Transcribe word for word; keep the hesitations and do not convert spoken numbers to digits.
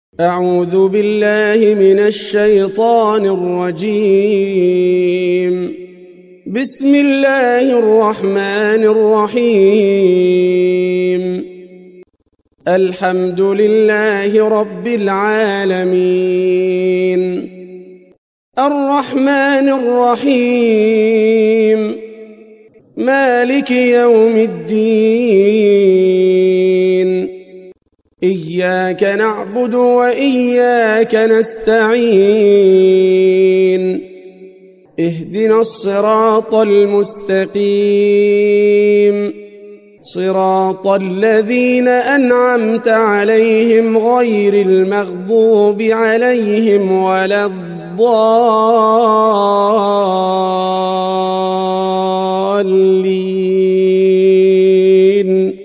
أعوذ بالله من الشيطان الرجيم. بسم الله الرحمن الرحيم. الحمد لله رب العالمين الرحمن الرحيم مالك يوم الدين إياك نعبد وإياك نستعين اهدنا الصراط المستقيم صراط الذين أنعمت عليهم غير المغضوب عليهم ولا الضالين